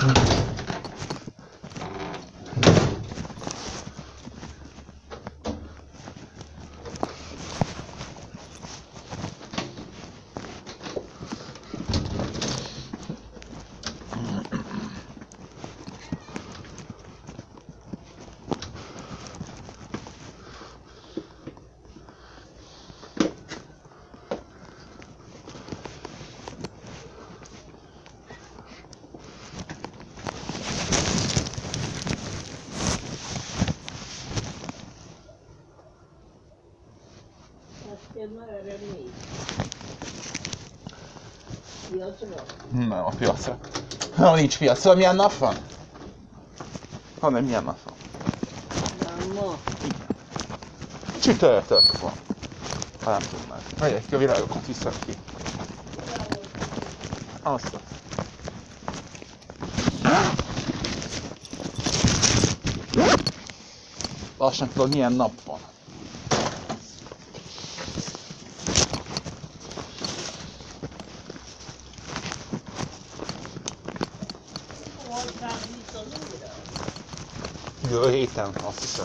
Nem, a piacra. Ha nincs piacra, milyen nap van? Hanem milyen nap van? Nem ma. Igen. Csütörtök van. Ha nem tudnád. Megyek ki a virágokat, viszem ki. Azt. Lassan tudod, milyen nap van. Jövő héten, azt hiszem.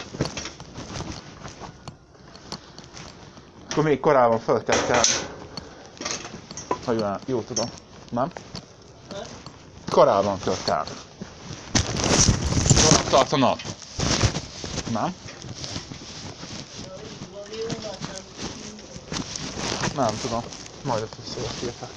Akkor még korábban fel kell kelni. Ha jól tudom. Nem? Korábban kell kelni. Korábban tart a nap. Nem? Nem tudom. Majd a többször értek.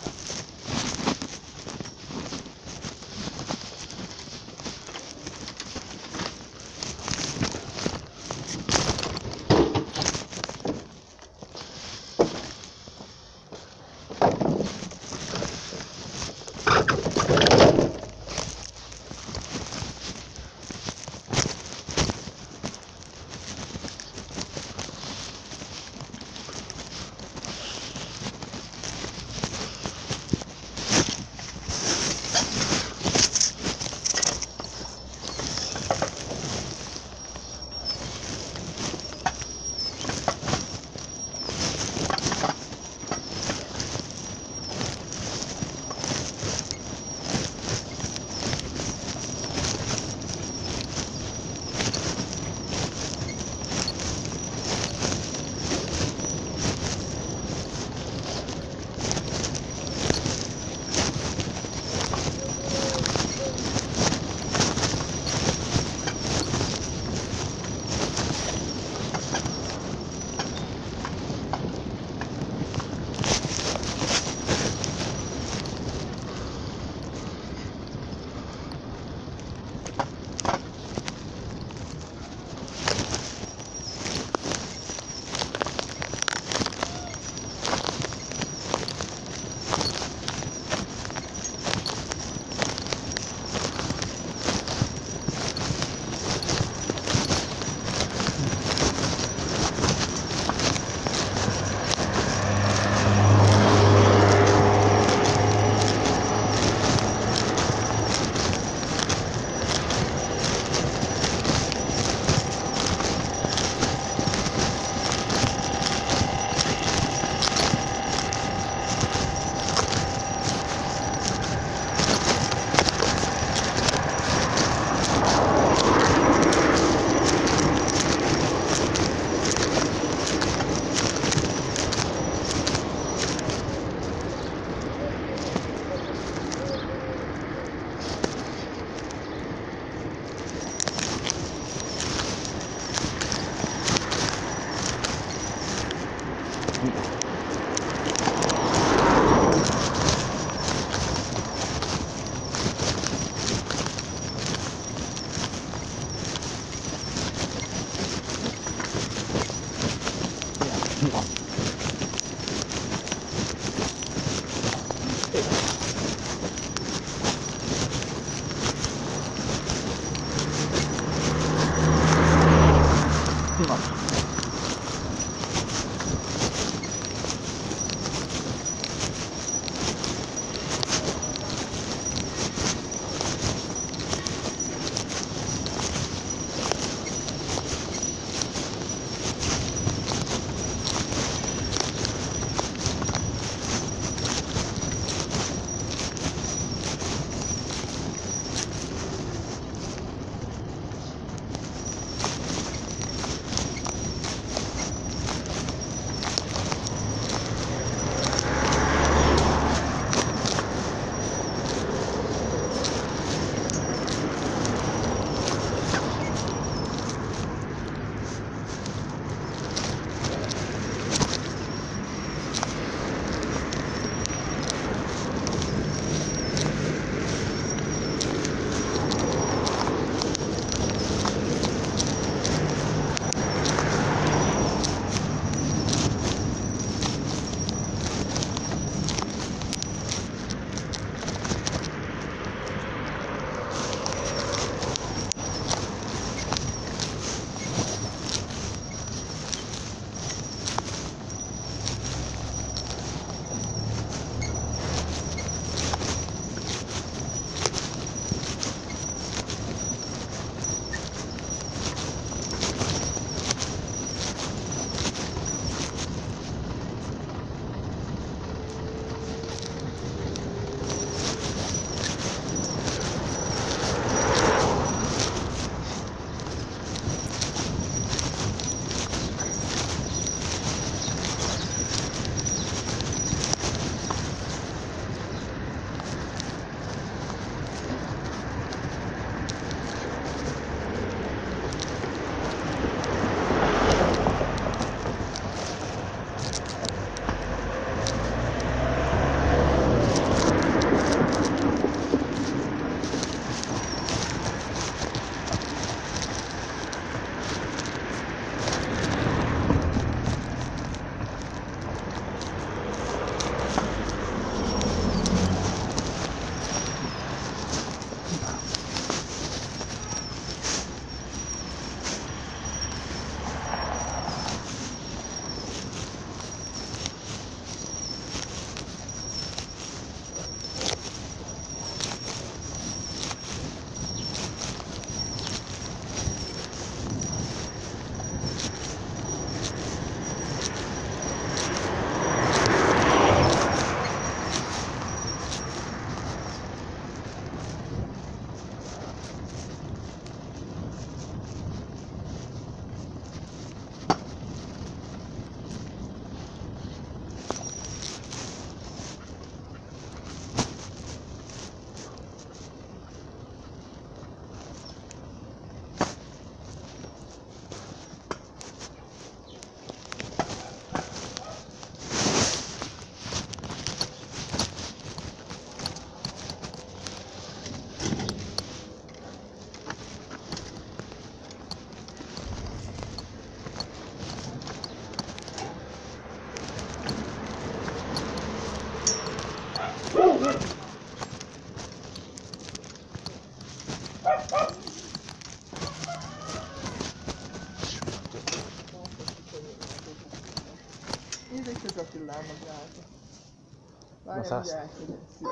Attilának járta. Az Várjál, azt. hogy elküldöm. Szia.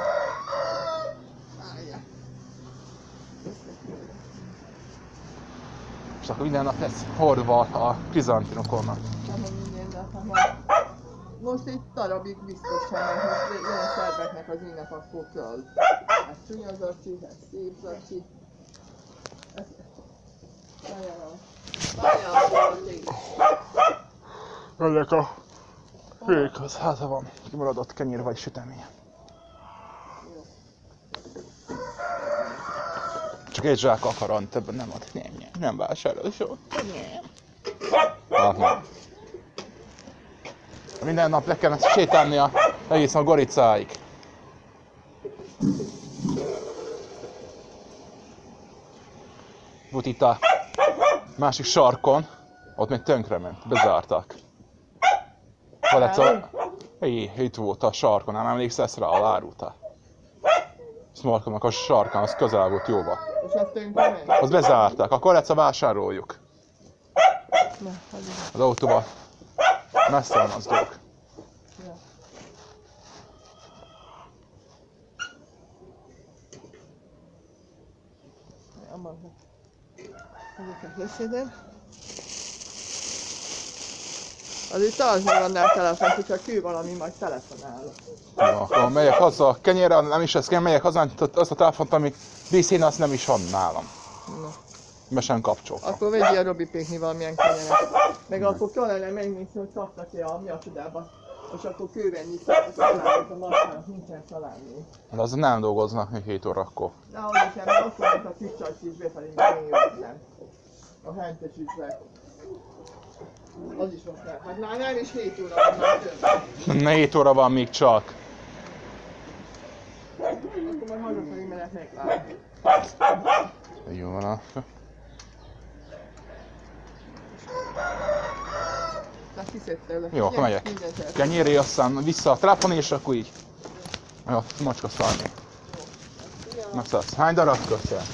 Várjál. És akkor minden nap lesz hordva a krizantinokonnal. Nem, hogy minden nap, hanem most egy darabig biztos sem, mert most jön a szerveknek az ünnep, akkor kell. Hát csúnya zacsi, hát szép zacsi. Várjál, Megyek a hőkhöz, hát ha van kimaradott kenyér vagy sütemény. Csak egy zsák akaran, többen nem ad. Nem vásárol soha. Aha. Minden nap le kellene sétálnia egészen a Goricáig. Volt itt a másik sarkon, ott még tönkrement, bezárták. Valec itt volt a sarkon, nem emlékszel rá, alárultál. Smolkomnak a sarkán, az közel volt jóval. és azt tönkrement? Azt bezárták, akkor egyszer vásároljuk. Az autóban messze van az dolog. Ja. Ezeket leszedem. Azért tartsd meg annál a telefont, hogyha kő valami, majd telefonálok. Jó, akkor megyek haza, kenyérre, nem is ezt kell, megyek haza, azt a telefont, ami díszén, azt nem is van nálam. Na. Be sem kapcsoltam. Akkor vegyél a Robi pékni valamilyen kenyeret. Meg akkor kellene megnézni, hogy kaptak ki a mi a csodába. És akkor kővenni szalámit a masának, nincsen szalámé. De az nem dolgoznak még 7 órakor. De ahogy sem, mert akkor ment a kicsak is befelé, mint én jöttem. A hentes üzlet. Az is most nem. Hát már nem is 7 óra van, már több. 4 óra van még csak. Akkor majd hazafelé menet meglátni. Jó van akkor. Tehát kiszedte le. Jó, akkor megyek. Kenyéré, aztán vissza a telefon, és akkor így. Jó, macska szalmi. Megszállsz. Hány darab köszön?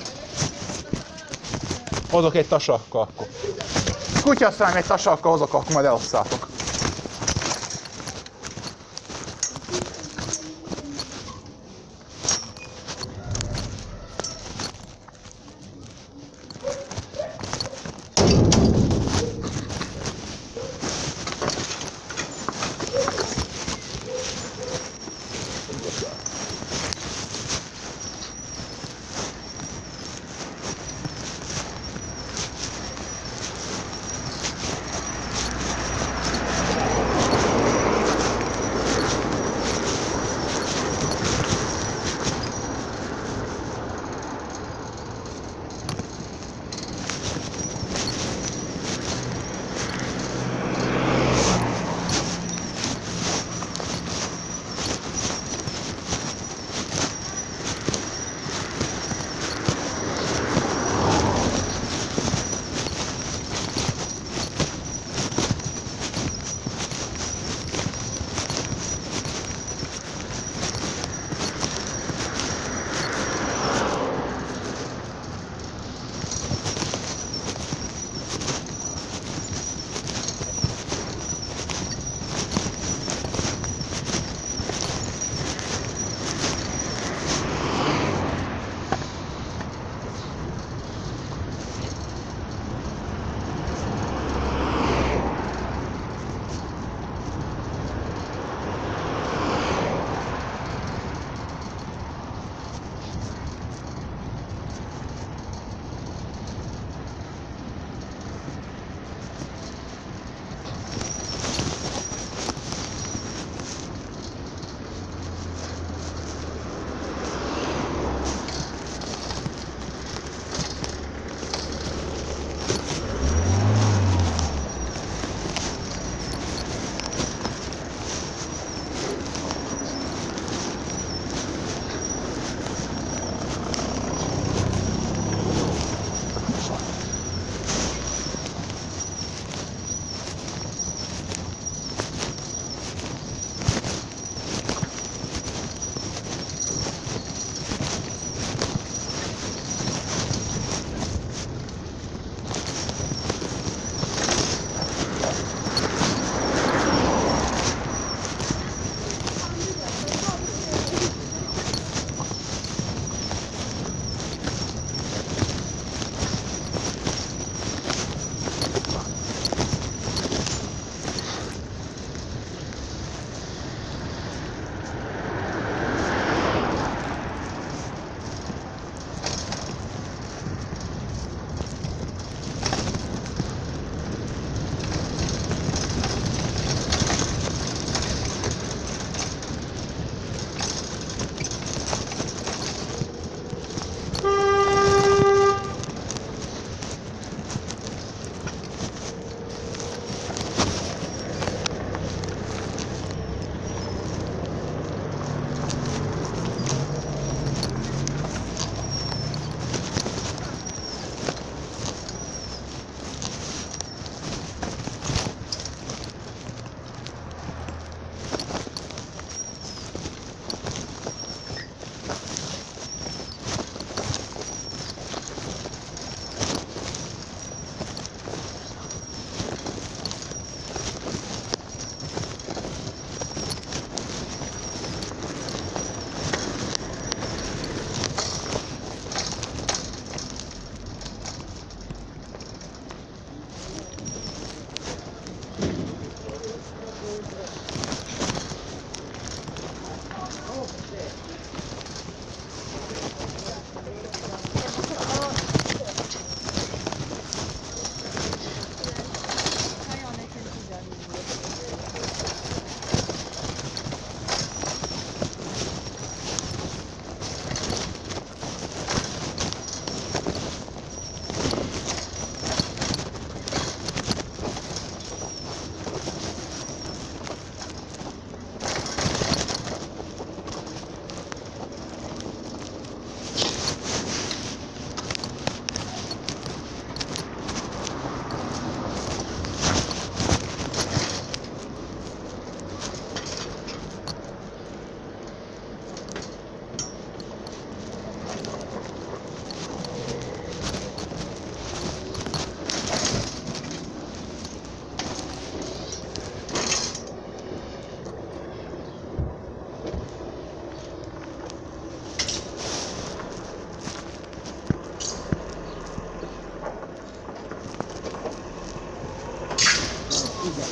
Hozok egy tasakka akkor. Kutyaszám egy tasakka hozok, akkor majd elosszátok.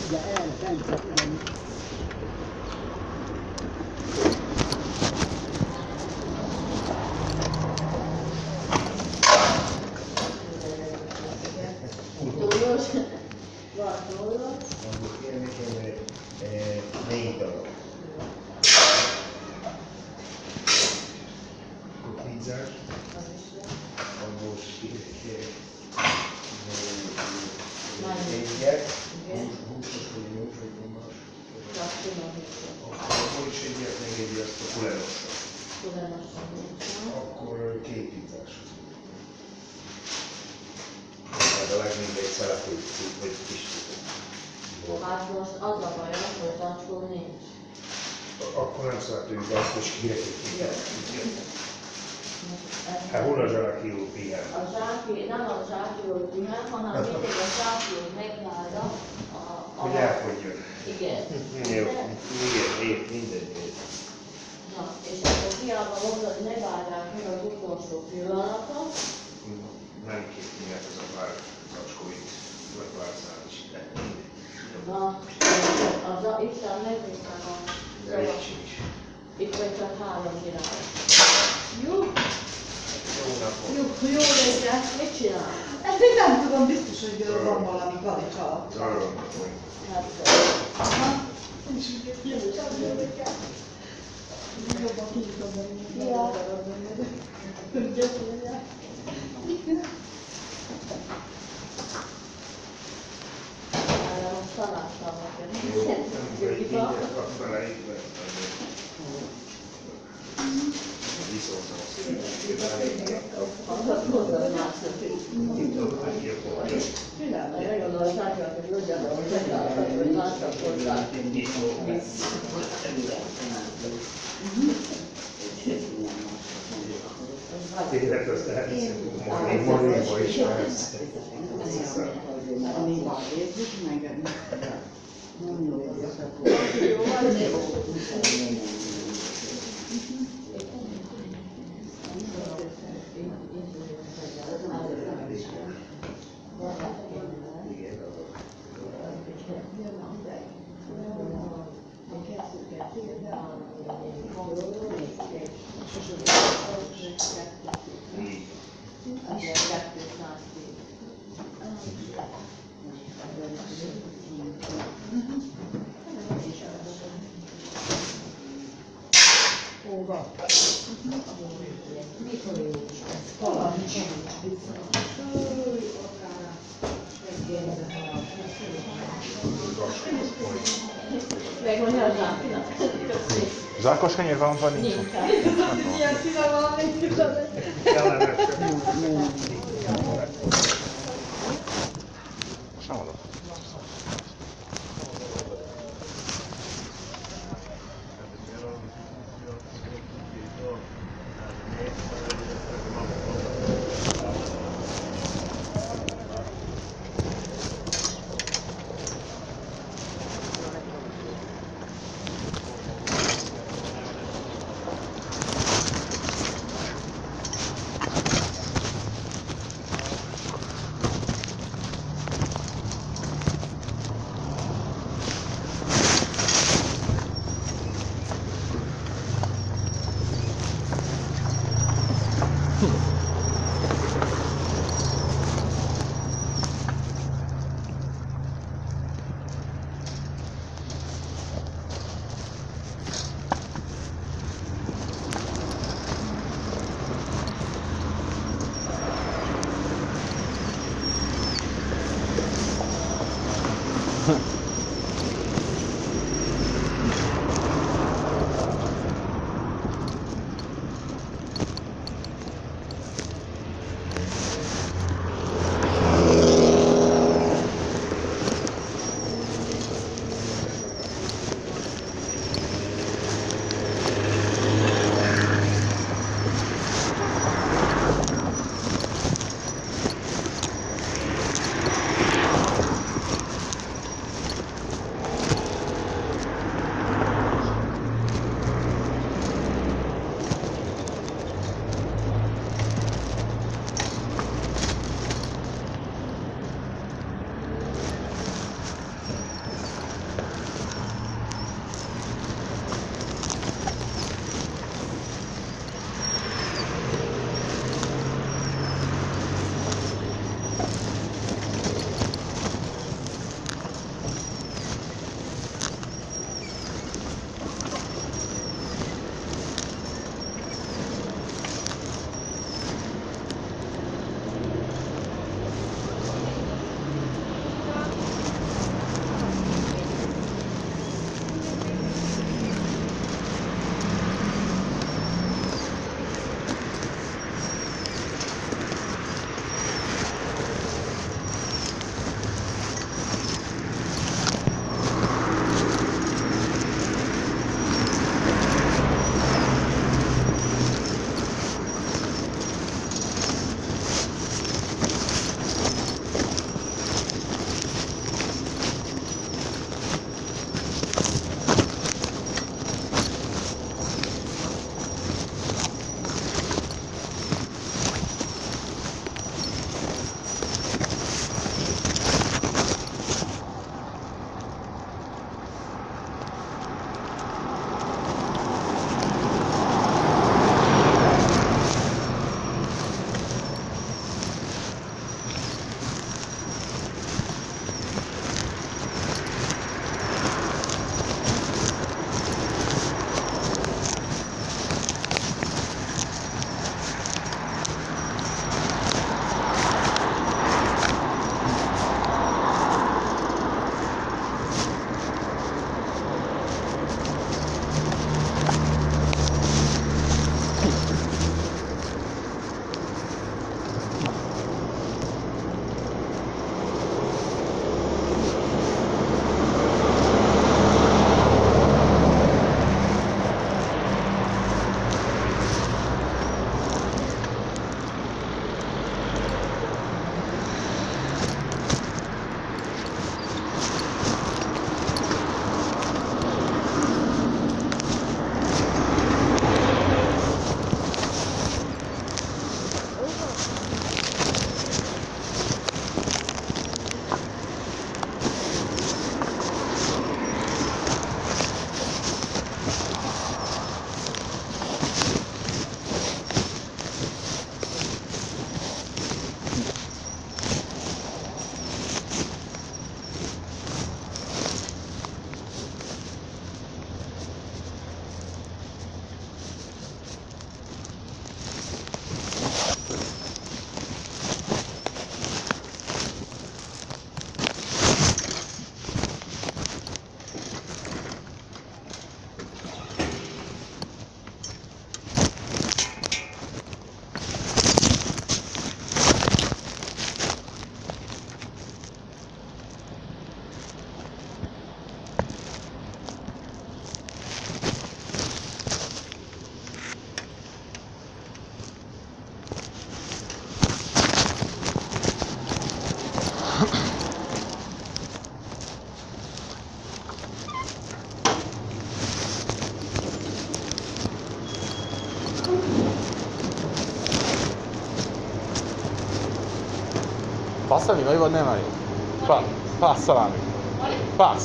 Akkor 2 pizzás. De legmindegy szeletű vagy kis cucc. Hát most az a baj, hogy zacskó nincs. Akkor nem szeretünk, de azt is kirekítjük. Hát hol a zsákíró pihen? A zsáki, nem a zsákíró pihen, hanem mindig a zsákíró megvárja Hogy elfogyjon. Igen. Jó, igen, mindegy. Na, és akkor hiába mondod, hogy ne várják meg az utolsó pillanatot. Nem képviselt ez a pár zacskóit, vagy pár szám is. Na, Isten megnéztem a De is. itt vagy csak 3 király. Jó? Jó napot. Jó reggelt, mit csinál? Hát még nem tudom, biztos, hogy van valami Galics alatt. Arról hogy Hát, Aha. És így jövök. Jobban kinyitom be, Ja. Tudja, erre most találtam neked. jó, nem mindent kap bele, így lehet. Viszont Mondod másnak is. Erre gondolom, sárgyalak, hogy ugyanaz, hogy megálltak, hogy másnak hozzá. Tényleg azt elhiszem, még Mariuba is lehetsz. Még van érzés, meg Megmondja a zsákinak. Zsákos kenyér van, vagy nincs? ilyen színe valami. Most nem adok. Passzani vagy nem elég? Pas salami. Pas.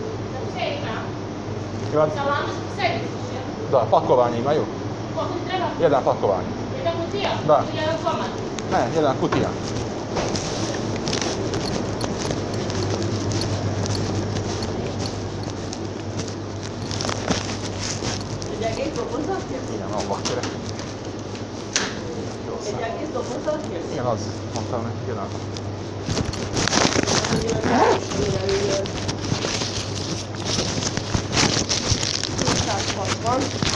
Da, pakovanje imaju? Jedan pakovanje. Da. Ne, jedan kutija. Igen, abba kérek. Igen, az. Mondtam neki, igen. Van.